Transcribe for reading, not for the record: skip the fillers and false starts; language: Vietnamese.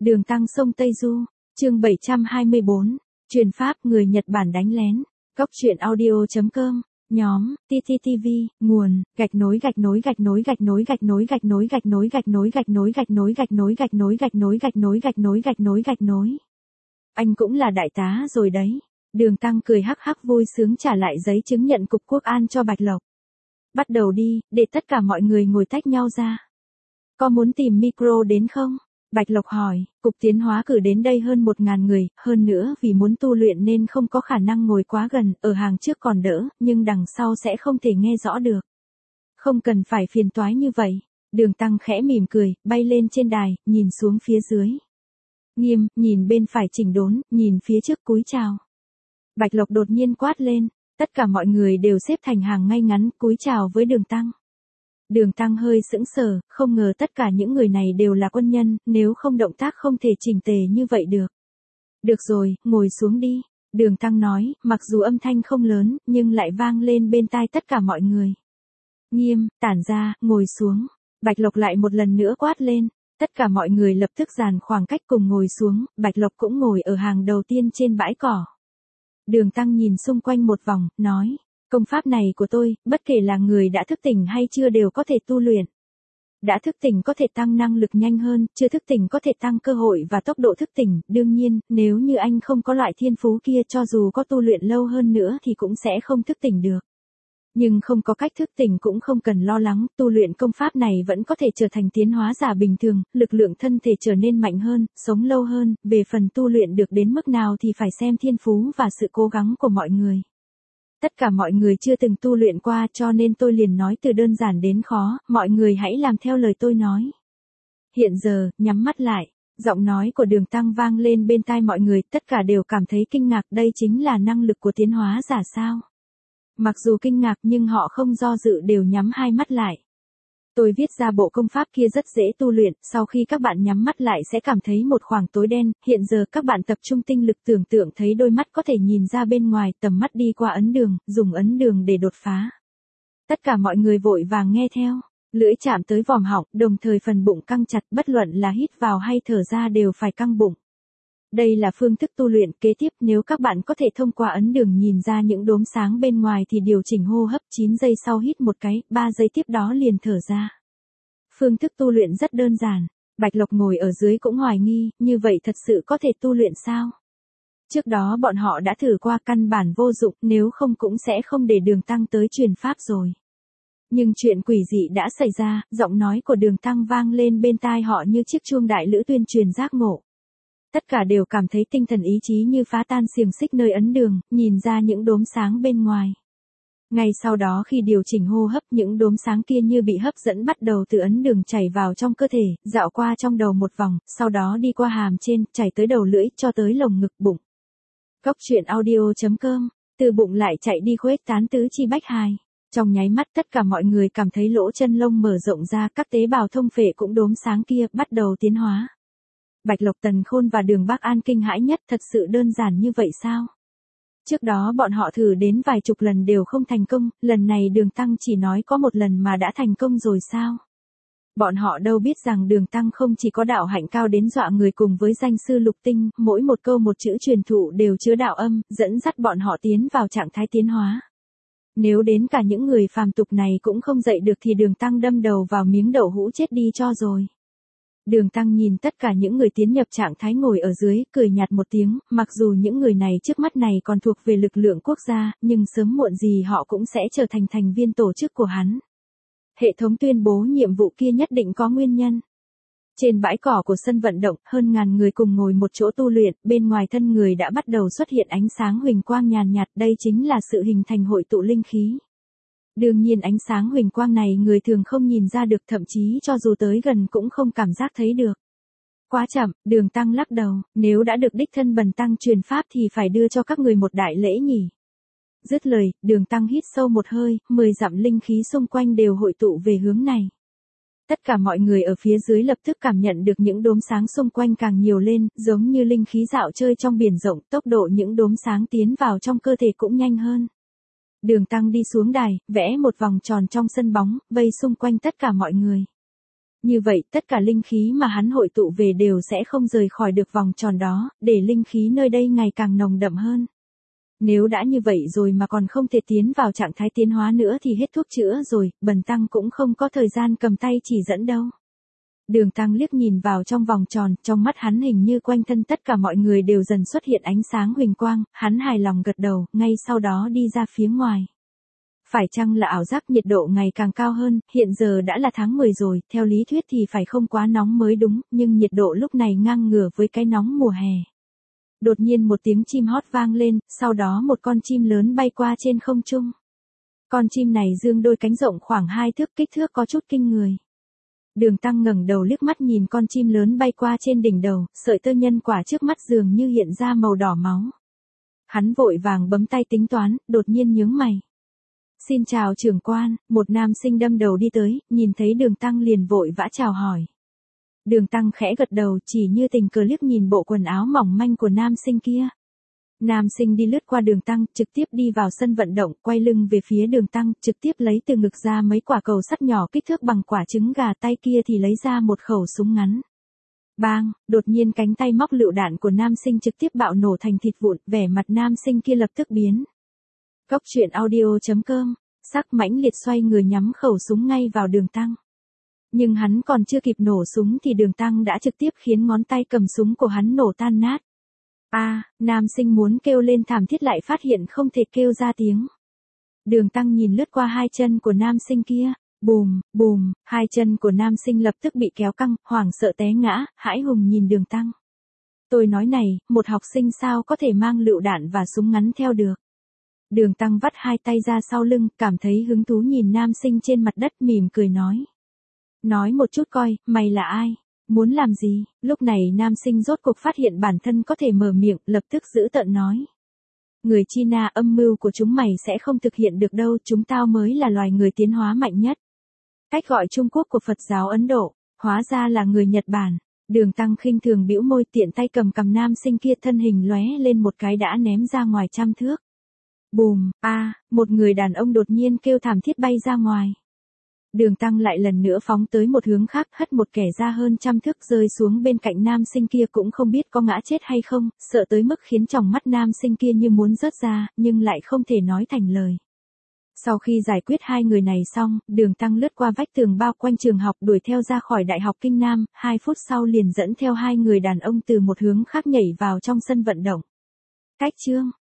Đường Tăng sông Tây Du, chương 724, truyền pháp người Nhật Bản đánh lén, Cóc truyện audio.com, nhóm, TTTV, nguồn, gạch nối. Anh cũng là đại tá rồi đấy. Đường Tăng cười hắc hắc vui sướng trả lại giấy chứng nhận cục quốc an cho Bạch Lộc. Bắt đầu đi, để tất cả mọi người ngồi tách nhau ra. Có muốn tìm micro đến không? Bạch Lộc hỏi, cục tiến hóa cử đến đây hơn 1.000 người, hơn nữa vì muốn tu luyện nên không có khả năng ngồi quá gần, ở hàng trước còn đỡ, nhưng đằng sau sẽ không thể nghe rõ được. Không cần phải phiền toái như vậy. Đường Tăng khẽ mỉm cười, bay lên trên đài, nhìn xuống phía dưới. Nghiêm, nhìn bên phải chỉnh đốn, nhìn phía trước cúi chào. Bạch Lộc đột nhiên quát lên, tất cả mọi người đều xếp thành hàng ngay ngắn, cúi chào với Đường Tăng. Đường Tăng hơi sững sờ, không ngờ tất cả những người này đều là quân nhân, nếu không động tác không thể chỉnh tề như vậy được. Được rồi, ngồi xuống đi. Đường Tăng nói, mặc dù âm thanh không lớn, nhưng lại vang lên bên tai tất cả mọi người. Nghiêm, tản ra, ngồi xuống. Bạch Lộc lại một lần nữa quát lên. Tất cả mọi người lập tức dàn khoảng cách cùng ngồi xuống, Bạch Lộc cũng ngồi ở hàng đầu tiên trên bãi cỏ. Đường Tăng nhìn xung quanh một vòng, nói, công pháp này của tôi, bất kể là người đã thức tỉnh hay chưa đều có thể tu luyện. Đã thức tỉnh có thể tăng năng lực nhanh hơn, chưa thức tỉnh có thể tăng cơ hội và tốc độ thức tỉnh, đương nhiên, nếu như anh không có loại thiên phú kia cho dù có tu luyện lâu hơn nữa thì cũng sẽ không thức tỉnh được. Nhưng không có cách thức tỉnh cũng không cần lo lắng, tu luyện công pháp này vẫn có thể trở thành tiến hóa giả bình thường, lực lượng thân thể trở nên mạnh hơn, sống lâu hơn, về phần tu luyện được đến mức nào thì phải xem thiên phú và sự cố gắng của mọi người. Tất cả mọi người chưa từng tu luyện qua cho nên tôi liền nói từ đơn giản đến khó, mọi người hãy làm theo lời tôi nói. Hiện giờ, nhắm mắt lại, giọng nói của Đường Tăng vang lên bên tai mọi người, tất cả đều cảm thấy kinh ngạc, đây chính là năng lực của tiến hóa giả sao? Mặc dù kinh ngạc nhưng họ không do dự đều nhắm hai mắt lại. Tôi viết ra bộ công pháp kia rất dễ tu luyện, sau khi các bạn nhắm mắt lại sẽ cảm thấy một khoảng tối đen, hiện giờ các bạn tập trung tinh lực tưởng tượng thấy đôi mắt có thể nhìn ra bên ngoài, tầm mắt đi qua ấn đường, dùng ấn đường để đột phá. Tất cả mọi người vội vàng nghe theo, lưỡi chạm tới vòm họng, đồng thời phần bụng căng chặt, bất luận là hít vào hay thở ra đều phải căng bụng. Đây là phương thức tu luyện kế tiếp, nếu các bạn có thể thông qua ấn đường nhìn ra những đốm sáng bên ngoài thì điều chỉnh hô hấp 9 giây sau hít một cái, 3 giây tiếp đó liền thở ra. Phương thức tu luyện rất đơn giản, Bạch Lộc ngồi ở dưới cũng hoài nghi, như vậy thật sự có thể tu luyện sao? Trước đó bọn họ đã thử qua căn bản vô dụng, nếu không cũng sẽ không để Đường Tăng tới truyền pháp rồi. Nhưng chuyện quỷ dị đã xảy ra, giọng nói của Đường Tăng vang lên bên tai họ như chiếc chuông đại lữ tuyên truyền giác ngộ. Tất cả đều cảm thấy tinh thần ý chí như phá tan xiềng xích nơi ấn đường, nhìn ra những đốm sáng bên ngoài. Ngay sau đó khi điều chỉnh hô hấp, những đốm sáng kia như bị hấp dẫn bắt đầu từ ấn đường chảy vào trong cơ thể, dạo qua trong đầu một vòng, sau đó đi qua hàm trên, chảy tới đầu lưỡi, cho tới lồng ngực bụng. Cóc truyện audio.com, từ bụng lại chạy đi khuếch tán tứ chi bách hài. Trong nháy mắt tất cả mọi người cảm thấy lỗ chân lông mở rộng ra, các tế bào thông phệ cũng đốm sáng kia bắt đầu tiến hóa. Bạch Lộc, Tần Khôn và Đường Bác An kinh hãi nhất, thật sự đơn giản như vậy sao? Trước đó bọn họ thử đến vài chục lần đều không thành công, lần này Đường Tăng chỉ nói có một lần mà đã thành công rồi sao? Bọn họ đâu biết rằng Đường Tăng không chỉ có đạo hạnh cao đến dọa người cùng với danh sư lục tinh, mỗi một câu một chữ truyền thụ đều chứa đạo âm, dẫn dắt bọn họ tiến vào trạng thái tiến hóa. Nếu đến cả những người phàm tục này cũng không dậy được thì Đường Tăng đâm đầu vào miếng đậu hũ chết đi cho rồi. Đường Tăng nhìn tất cả những người tiến nhập trạng thái ngồi ở dưới, cười nhạt một tiếng, mặc dù những người này trước mắt này còn thuộc về lực lượng quốc gia, nhưng sớm muộn gì họ cũng sẽ trở thành thành viên tổ chức của hắn. Hệ thống tuyên bố nhiệm vụ kia nhất định có nguyên nhân. Trên bãi cỏ của sân vận động, hơn ngàn người cùng ngồi một chỗ tu luyện, bên ngoài thân người đã bắt đầu xuất hiện ánh sáng huỳnh quang nhàn nhạt, đây chính là sự hình thành hội tụ linh khí. Đương nhiên ánh sáng huỳnh quang này người thường không nhìn ra được, thậm chí cho dù tới gần cũng không cảm giác thấy được. Quá chậm, Đường Tăng lắc đầu, nếu đã được đích thân Bần Tăng truyền pháp thì phải đưa cho các người một đại lễ nhỉ. Dứt lời, Đường Tăng hít sâu một hơi, 10 dặm linh khí xung quanh đều hội tụ về hướng này. Tất cả mọi người ở phía dưới lập tức cảm nhận được những đốm sáng xung quanh càng nhiều lên, giống như linh khí dạo chơi trong biển rộng, tốc độ những đốm sáng tiến vào trong cơ thể cũng nhanh hơn. Đường Tăng đi xuống đài, vẽ một vòng tròn trong sân bóng, vây xung quanh tất cả mọi người. Như vậy, tất cả linh khí mà hắn hội tụ về đều sẽ không rời khỏi được vòng tròn đó, để linh khí nơi đây ngày càng nồng đậm hơn. Nếu đã như vậy rồi mà còn không thể tiến vào trạng thái tiến hóa nữa thì hết thuốc chữa rồi, Bần Tăng cũng không có thời gian cầm tay chỉ dẫn đâu. Đường Tăng liếc nhìn vào trong vòng tròn, trong mắt hắn hình như quanh thân tất cả mọi người đều dần xuất hiện ánh sáng huỳnh quang, hắn hài lòng gật đầu, ngay sau đó đi ra phía ngoài. Phải chăng là ảo giác nhiệt độ ngày càng cao hơn, hiện giờ đã là tháng 10 rồi, theo lý thuyết thì phải không quá nóng mới đúng, nhưng nhiệt độ lúc này ngang ngửa với cái nóng mùa hè. Đột nhiên một tiếng chim hót vang lên, sau đó một con chim lớn bay qua trên không trung. Con chim này dương đôi cánh rộng khoảng 2 thước, kích thước có chút kinh người. Đường Tăng ngẩng đầu liếc mắt nhìn con chim lớn bay qua trên đỉnh đầu, sợi tơ nhân quả trước mắt dường như hiện ra màu đỏ máu. Hắn vội vàng bấm tay tính toán, đột nhiên nhướng mày. Xin chào trưởng quan, một nam sinh đâm đầu đi tới, nhìn thấy Đường Tăng liền vội vã chào hỏi. Đường Tăng khẽ gật đầu, chỉ như tình cờ liếc nhìn bộ quần áo mỏng manh của nam sinh kia. Nam sinh đi lướt qua Đường Tăng, trực tiếp đi vào sân vận động, quay lưng về phía Đường Tăng, trực tiếp lấy từ ngực ra mấy quả cầu sắt nhỏ kích thước bằng quả trứng gà, tay kia thì lấy ra một khẩu súng ngắn. Bang, đột nhiên cánh tay móc lựu đạn của nam sinh trực tiếp bạo nổ thành thịt vụn, vẻ mặt nam sinh kia lập tức biến. Cốc truyện audio.com, sắc mãnh liệt xoay người nhắm khẩu súng ngay vào Đường Tăng. Nhưng hắn còn chưa kịp nổ súng thì Đường Tăng đã trực tiếp khiến ngón tay cầm súng của hắn nổ tan nát. Nam sinh muốn kêu lên thảm thiết lại phát hiện không thể kêu ra tiếng. Đường Tăng nhìn lướt qua hai chân của nam sinh kia, bùm, bùm, hai chân của nam sinh lập tức bị kéo căng, hoảng sợ té ngã, hãi hùng nhìn Đường Tăng. Tôi nói này, một học sinh sao có thể mang lựu đạn và súng ngắn theo được. Đường Tăng vắt hai tay ra sau lưng, cảm thấy hứng thú nhìn nam sinh trên mặt đất, mỉm cười nói. Nói một chút coi, mày là ai? Muốn làm gì? Lúc này nam sinh rốt cuộc phát hiện bản thân có thể mở miệng, lập tức giữ tợn nói. Người China, âm mưu của chúng mày sẽ không thực hiện được đâu, chúng tao mới là loài người tiến hóa mạnh nhất. Cách gọi Trung Quốc của Phật giáo Ấn Độ, hóa ra là người Nhật Bản. Đường Tăng khinh thường bĩu môi, tiện tay cầm nam sinh kia, thân hình lóe lên một cái đã ném ra ngoài 100 thước. Bùm, một người đàn ông đột nhiên kêu thảm thiết bay ra ngoài. Đường Tăng lại lần nữa phóng tới một hướng khác, hất một kẻ ra hơn 100 thước rơi xuống bên cạnh nam sinh kia, cũng không biết có ngã chết hay không, sợ tới mức khiến tròng mắt nam sinh kia như muốn rớt ra, nhưng lại không thể nói thành lời. Sau khi giải quyết hai người này xong, Đường Tăng lướt qua vách tường bao quanh trường học, đuổi theo ra khỏi Đại học Kinh Nam, 2 phút sau liền dẫn theo hai người đàn ông từ một hướng khác nhảy vào trong sân vận động. Cách chương